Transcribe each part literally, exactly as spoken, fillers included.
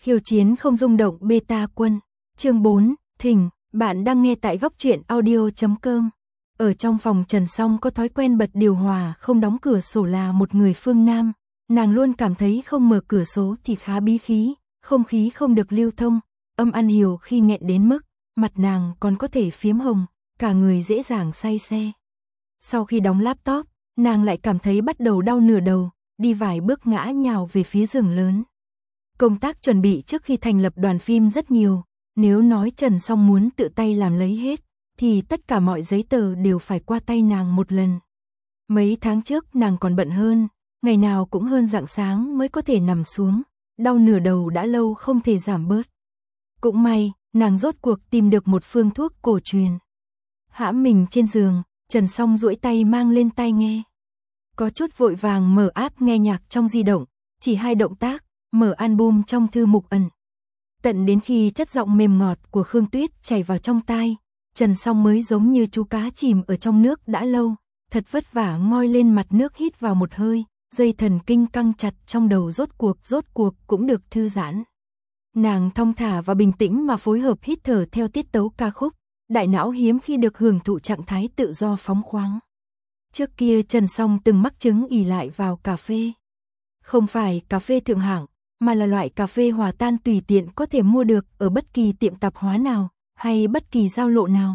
Khiêu chiến không rung động beta quân. Chương bốn, thỉnh, bạn đang nghe tại góc truyện audio chấm com. Ở trong phòng Trần Song có thói quen bật điều hòa không đóng cửa sổ là một người phương Nam. Nàng luôn cảm thấy không mở cửa sổ thì khá bí khí, không khí không được lưu thông, âm ăn hiều khi nghẹn đến mức, mặt nàng còn có thể phiếm hồng, cả người dễ dàng say xe. Sau khi đóng laptop, nàng lại cảm thấy bắt đầu đau nửa đầu, đi vài bước ngã nhào về phía giường lớn. Công tác chuẩn bị trước khi thành lập đoàn phim rất nhiều, nếu nói Trần Song muốn tự tay làm lấy hết, thì tất cả mọi giấy tờ đều phải qua tay nàng một lần. Mấy tháng trước nàng còn bận hơn, ngày nào cũng hơn rạng sáng mới có thể nằm xuống, đau nửa đầu đã lâu không thể giảm bớt. Cũng may, nàng rốt cuộc tìm được một phương thuốc cổ truyền. Hãm mình trên giường, Trần Song duỗi tay mang lên tai nghe. Có chút vội vàng mở app nghe nhạc trong di động, chỉ hai động tác, mở album trong thư mục ẩn. Tận đến khi chất giọng mềm ngọt của Khương Tuyết chảy vào trong tai, Trần Song mới giống như chú cá chìm ở trong nước đã lâu, thật vất vả ngoi lên mặt nước hít vào một hơi, dây thần kinh căng chặt trong đầu rốt cuộc rốt cuộc cũng được thư giãn. Nàng thong thả và bình tĩnh mà phối hợp hít thở theo tiết tấu ca khúc, đại não hiếm khi được hưởng thụ trạng thái tự do phóng khoáng. Trước kia Trần Song từng mắc chứng ỷ lại vào cà phê. Không phải cà phê thượng hạng, mà là loại cà phê hòa tan tùy tiện có thể mua được ở bất kỳ tiệm tạp hóa nào, hay bất kỳ giao lộ nào.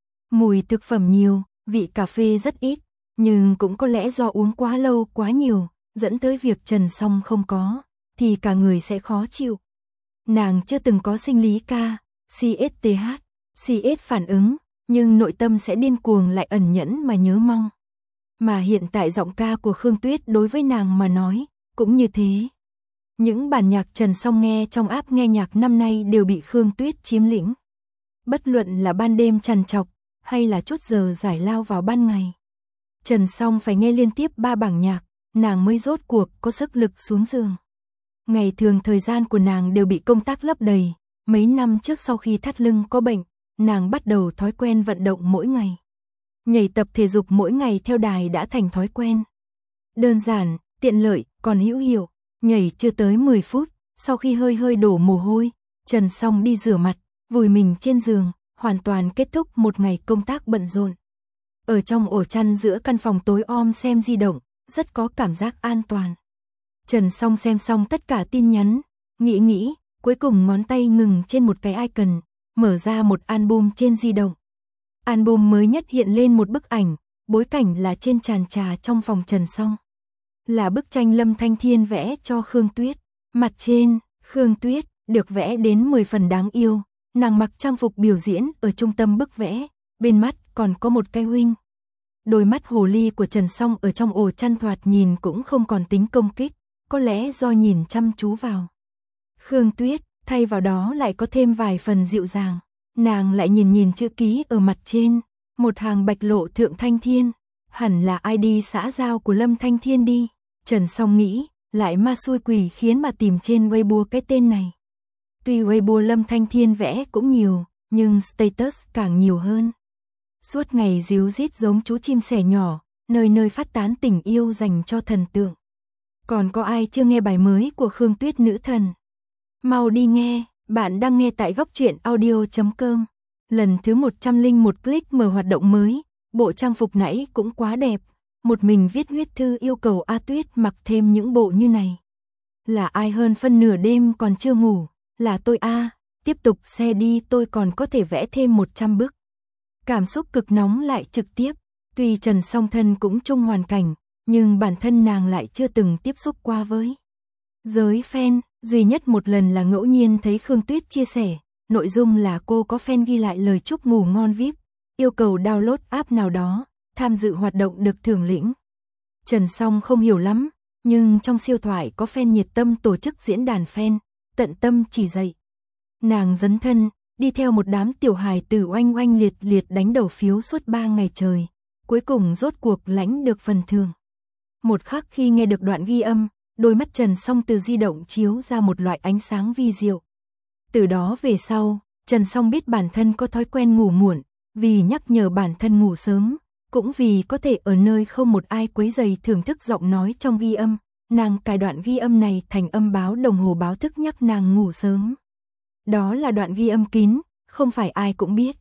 Mùi thực phẩm nhiều, vị cà phê rất ít, nhưng cũng có lẽ do uống quá lâu quá nhiều, dẫn tới việc Trần Song không có, thì cả người sẽ khó chịu. Nàng chưa từng có sinh lý ca, xê ét tê hát, xê ét phản ứng, nhưng nội tâm sẽ điên cuồng lại ẩn nhẫn mà nhớ mong. Mà hiện tại giọng ca của Khương Tuyết đối với nàng mà nói, cũng như thế. Những bản nhạc Trần Song nghe trong app nghe nhạc năm nay đều bị Khương Tuyết chiếm lĩnh. Bất luận là ban đêm trằn trọc, hay là chút giờ giải lao vào ban ngày. Trần Song phải nghe liên tiếp ba bản nhạc, nàng mới rốt cuộc có sức lực xuống giường. Ngày thường thời gian của nàng đều bị công tác lấp đầy, mấy năm trước sau khi thắt lưng có bệnh, nàng bắt đầu thói quen vận động mỗi ngày. Nhảy tập thể dục mỗi ngày theo đài đã thành thói quen. Đơn giản, tiện lợi, còn hữu hiệu. Nhảy chưa tới mười phút, sau khi hơi hơi đổ mồ hôi, Trần Song đi rửa mặt, vùi mình trên giường, hoàn toàn kết thúc một ngày công tác bận rộn. Ở trong ổ chăn giữa căn phòng tối om xem di động, rất có cảm giác an toàn. Trần Song xem xong tất cả tin nhắn, nghĩ nghĩ, cuối cùng ngón tay ngừng trên một cái icon, mở ra một album trên di động. Album mới nhất hiện lên một bức ảnh, bối cảnh là trên tràn trà trong phòng Trần Song. Là bức tranh Lâm Thanh Thiên vẽ cho Khương Tuyết. Mặt trên, Khương Tuyết được vẽ đến mười phần đáng yêu, nàng mặc trang phục biểu diễn ở trung tâm bức vẽ, bên mắt còn có một cái huynh. Đôi mắt hồ ly của Trần Song ở trong ổ chăn thoạt nhìn cũng không còn tính công kích, có lẽ do nhìn chăm chú vào. Khương Tuyết, thay vào đó lại có thêm vài phần dịu dàng, nàng lại nhìn nhìn chữ ký ở mặt trên, một hàng bạch lộ thượng Thanh Thiên. Hẳn là i đê xã giao của Lâm Thanh Thiên đi. Trần Song nghĩ, lại ma xui quỷ khiến mà tìm trên Weibo cái tên này. Tuy Weibo Lâm Thanh Thiên vẽ cũng nhiều, nhưng status càng nhiều hơn. Suốt ngày díu dít giống chú chim sẻ nhỏ, nơi nơi phát tán tình yêu dành cho thần tượng. Còn có ai chưa nghe bài mới của Khương Tuyết nữ thần? Mau đi nghe, bạn đang nghe tại góc truyện audio chấm com. Lần thứ một trăm lẻ một click mở hoạt động mới. Bộ trang phục nãy cũng quá đẹp, một mình viết huyết thư yêu cầu A Tuyết mặc thêm những bộ như này. Là ai hơn phân nửa đêm còn chưa ngủ, là tôi a, tiếp tục xe đi tôi còn có thể vẽ thêm một trăm bức. Cảm xúc cực nóng lại trực tiếp, tuy Trần Song thân cũng chung hoàn cảnh, nhưng bản thân nàng lại chưa từng tiếp xúc qua với giới fan, duy nhất một lần là ngẫu nhiên thấy Khương Tuyết chia sẻ, nội dung là cô có fan ghi lại lời chúc ngủ ngon vi ai pi. Yêu cầu download app nào đó, tham dự hoạt động được thưởng lĩnh. Trần Song không hiểu lắm, nhưng trong siêu thoại có fan nhiệt tâm tổ chức diễn đàn fan, tận tâm chỉ dạy. Nàng dấn thân, đi theo một đám tiểu hài tử oanh oanh liệt liệt đánh đầu phiếu suốt ba ngày trời, cuối cùng rốt cuộc lãnh được phần thưởng. Một khắc khi nghe được đoạn ghi âm, đôi mắt Trần Song từ di động chiếu ra một loại ánh sáng vi diệu. Từ đó về sau, Trần Song biết bản thân có thói quen ngủ muộn, vì nhắc nhở bản thân ngủ sớm, cũng vì có thể ở nơi không một ai quấy rầy thưởng thức giọng nói trong ghi âm, nàng cài đoạn ghi âm này thành âm báo đồng hồ báo thức nhắc nàng ngủ sớm. Đó là đoạn ghi âm kín, không phải ai cũng biết.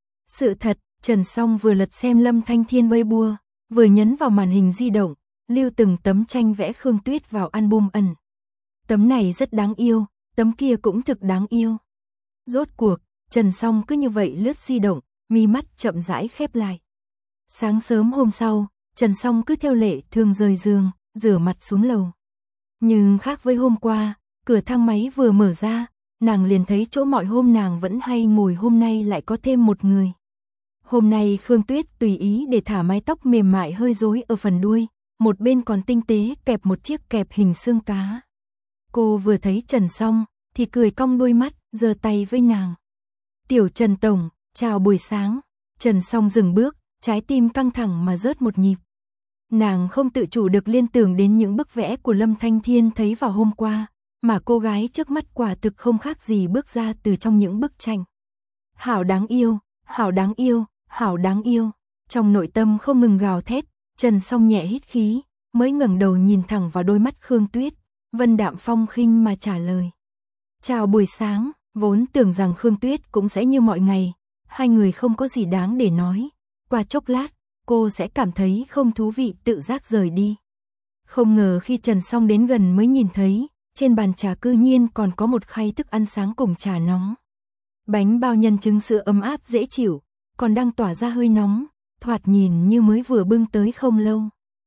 Sự thật, Trần Song vừa lật xem Lâm Thanh Thiên Weibo, vừa nhấn vào màn hình di động, lưu từng tấm tranh vẽ Khương Tuyết vào album ẩn. Tấm này rất đáng yêu, tấm kia cũng thực đáng yêu. Rốt cuộc, Trần Song cứ như vậy lướt di động, mi mắt chậm rãi khép lại. Sáng sớm hôm sau, Trần Song cứ theo lệ thường rời giường, rửa mặt xuống lầu. Nhưng khác với hôm qua, cửa thang máy vừa mở ra, nàng liền thấy chỗ mọi hôm nàng vẫn hay ngồi hôm nay lại có thêm một người. Hôm nay Khương Tuyết tùy ý để thả mái tóc mềm mại hơi rối ở phần đuôi, một bên còn tinh tế kẹp một chiếc kẹp hình xương cá. Cô vừa thấy Trần Song thì cười cong đôi mắt, giơ tay với nàng. Tiểu Trần Tổng, chào buổi sáng. Trần Song dừng bước, trái tim căng thẳng mà rớt một nhịp. Nàng không tự chủ được liên tưởng đến những bức vẽ của Lâm Thanh Thiên thấy vào hôm qua, mà cô gái trước mắt quả thực không khác gì bước ra từ trong những bức tranh. Hảo đáng yêu, hảo đáng yêu, hảo đáng yêu. Trong nội tâm không ngừng gào thét, Trần Song nhẹ hít khí, mới ngẩng đầu nhìn thẳng vào đôi mắt Khương Tuyết, vân đạm phong khinh mà trả lời. Chào buổi sáng, vốn tưởng rằng Khương Tuyết cũng sẽ như mọi ngày, hai người không có gì đáng để nói. Qua chốc lát, cô sẽ cảm thấy không thú vị tự giác rời đi. Không ngờ khi Trần Song đến gần mới nhìn thấy, trên bàn trà cư nhiên còn có một khay thức ăn sáng cùng trà nóng. Bánh bao nhân trứng sữa ấm áp dễ chịu, còn đang tỏa ra hơi nóng, thoạt nhìn như mới vừa bưng tới không lâu.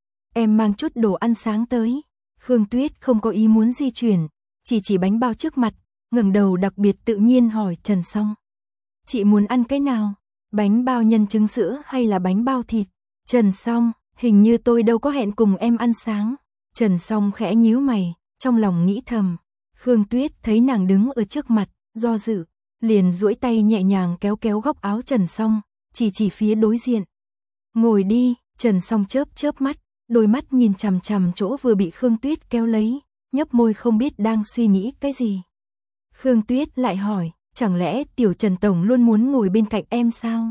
Em mang chút đồ ăn sáng tới. Khương Tuyết không có ý muốn di chuyển, chỉ chỉ bánh bao trước mặt, ngẩng đầu đặc biệt tự nhiên hỏi Trần Song. Chị muốn ăn cái nào? Bánh bao nhân trứng sữa hay là bánh bao thịt? Trần Song, hình như tôi đâu có hẹn cùng em ăn sáng. Trần Song khẽ nhíu mày, trong lòng nghĩ thầm. Khương Tuyết thấy nàng đứng ở trước mặt, do dự, liền duỗi tay nhẹ nhàng kéo kéo góc áo Trần Song, chỉ chỉ phía đối diện. Ngồi đi. Trần Song chớp chớp mắt, đôi mắt nhìn chằm chằm chỗ vừa bị Khương Tuyết kéo lấy, nhấp môi không biết đang suy nghĩ cái gì. Khương Tuyết lại hỏi, chẳng lẽ tiểu Trần Tổng luôn muốn ngồi bên cạnh em sao?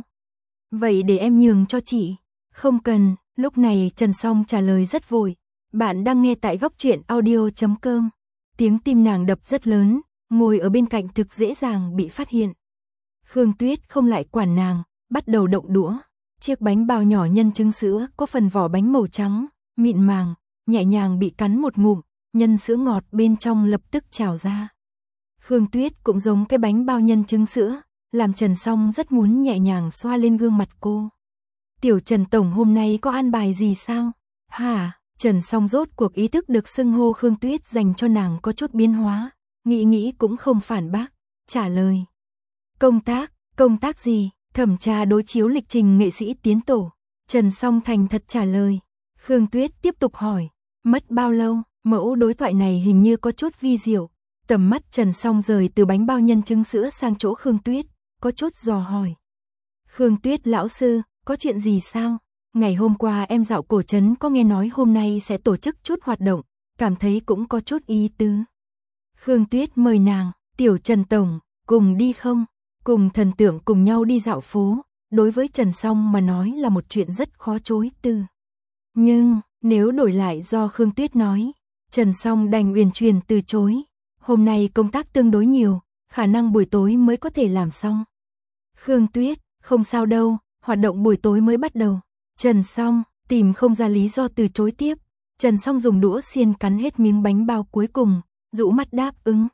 Vậy để em nhường cho chị. Không cần. Lúc này Trần Song trả lời rất vội. Bạn đang nghe tại góc truyện audio chấm com. Tiếng tim nàng đập rất lớn, ngồi ở bên cạnh thực dễ dàng bị phát hiện. Khương Tuyết không lại quản nàng, bắt đầu động đũa. Chiếc bánh bao nhỏ nhân trứng sữa có phần vỏ bánh màu trắng, mịn màng, nhẹ nhàng bị cắn một ngụm, nhân sữa ngọt bên trong lập tức trào ra. Khương Tuyết cũng giống cái bánh bao nhân trứng sữa, làm Trần Song rất muốn nhẹ nhàng xoa lên gương mặt cô. Tiểu Trần Tổng hôm nay có ăn bài gì sao? Hả? Trần Song rốt cuộc ý thức được xưng hô Khương Tuyết dành cho nàng có chút biến hóa, nghĩ nghĩ cũng không phản bác, trả lời. Công tác, công tác gì? Thẩm tra đối chiếu lịch trình nghệ sĩ tiến tổ. Trần Song thành thật trả lời. Khương Tuyết tiếp tục hỏi, mất bao lâu? Mẫu đối thoại này hình như có chút vi diệu. Tầm mắt Trần Song rời từ bánh bao nhân trứng sữa sang chỗ Khương Tuyết, có chút dò hỏi. Khương Tuyết lão sư, có chuyện gì sao? Ngày hôm qua em dạo cổ trấn có nghe nói hôm nay sẽ tổ chức chút hoạt động, cảm thấy cũng có chút ý tứ. Khương Tuyết mời nàng, tiểu Trần Tổng, cùng đi không? Cùng thần tượng cùng nhau đi dạo phố, đối với Trần Song mà nói là một chuyện rất khó chối từ. Nhưng, nếu đổi lại do Khương Tuyết nói, Trần Song đành uyển chuyển từ chối. Hôm nay công tác tương đối nhiều, khả năng buổi tối mới có thể làm xong. Khương Tuyết, không sao đâu, hoạt động buổi tối mới bắt đầu. Trần Song, tìm không ra lý do từ chối tiếp. Trần Song dùng đũa xiên cắn hết miếng bánh bao cuối cùng, rũ mắt đáp ứng.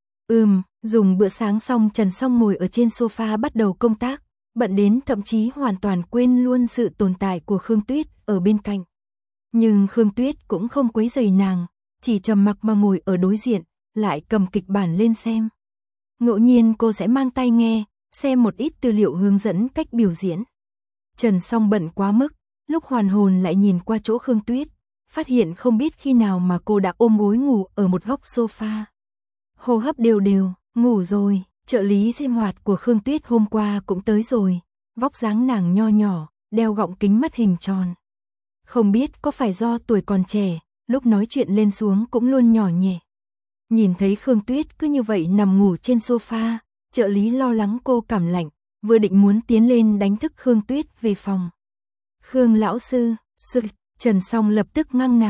Ừm, dùng bữa sáng xong Trần Song ngồi ở trên sofa bắt đầu công tác, bận đến thậm chí hoàn toàn quên luôn sự tồn tại của Khương Tuyết ở bên cạnh. Nhưng Khương Tuyết cũng không quấy rầy nàng, chỉ trầm mặc mà ngồi ở đối diện, lại cầm kịch bản lên xem. Ngẫu nhiên cô sẽ mang tai nghe, xem một ít tư liệu hướng dẫn cách biểu diễn. Trần Song bận quá mức, lúc hoàn hồn lại nhìn qua chỗ Khương Tuyết, phát hiện không biết khi nào mà cô đã ôm gối ngủ ở một góc sofa. Hô hấp đều đều, ngủ rồi. Trợ lý sinh hoạt của Khương Tuyết hôm qua cũng tới rồi, vóc dáng nàng nho nhỏ, đeo gọng kính mắt hình tròn. Không biết có phải do tuổi còn trẻ, lúc nói chuyện lên xuống cũng luôn nhỏ nhẹ. Nhìn thấy Khương Tuyết cứ như vậy nằm ngủ trên sofa, trợ lý lo lắng cô cảm lạnh, vừa định muốn tiến lên đánh thức Khương Tuyết về phòng. Khương lão sư, sư, Trần Song lập tức ngăn nàng.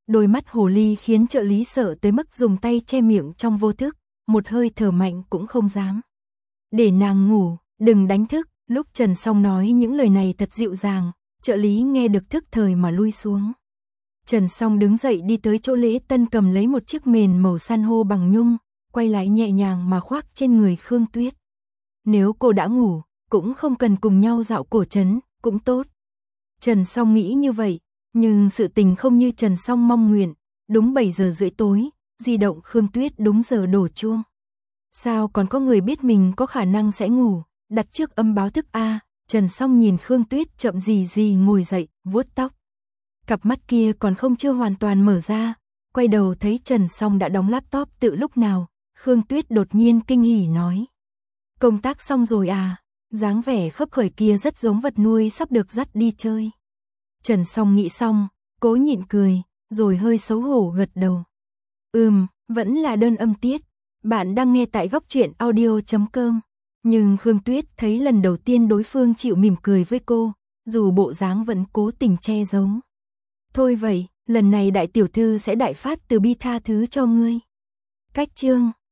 Đôi mắt hồ ly khiến trợ lý sợ tới mức dùng tay che miệng trong vô thức, một hơi thở mạnh cũng không dám. Để nàng ngủ, đừng đánh thức. Lúc Trần Song nói những lời này thật dịu dàng, trợ lý nghe được thức thời mà lui xuống. Trần Song đứng dậy đi tới chỗ Lễ Tân cầm lấy một chiếc mền màu san hô bằng nhung, quay lại nhẹ nhàng mà khoác trên người Khương Tuyết. Nếu cô đã ngủ, cũng không cần cùng nhau dạo cổ trấn, cũng tốt. Trần Song nghĩ như vậy, nhưng sự tình không như Trần Song mong nguyện. Đúng bảy giờ rưỡi tối, di động Khương Tuyết đúng giờ đổ chuông. Sao còn có người biết mình có khả năng sẽ ngủ, đặt trước âm báo thức a. Trần Song nhìn Khương Tuyết chậm gì gì ngồi dậy, vuốt tóc. Cặp mắt kia còn không chưa hoàn toàn mở ra, quay đầu thấy Trần Song đã đóng laptop từ lúc nào, Khương Tuyết đột nhiên kinh hỉ nói. Công tác xong rồi à, dáng vẻ khấp khởi kia rất giống vật nuôi sắp được dắt đi chơi. Trần Song nghĩ xong, cố nhịn cười, rồi hơi xấu hổ gật đầu. Ừm, vẫn là đơn âm tiết, bạn đang nghe tại góc truyện audio chấm com. Nhưng Khương Tuyết thấy lần đầu tiên đối phương chịu mỉm cười với cô, dù bộ dáng vẫn cố tình che giấu. Thôi vậy, lần này đại tiểu thư sẽ đại phát từ bi tha thứ cho ngươi. Cách chương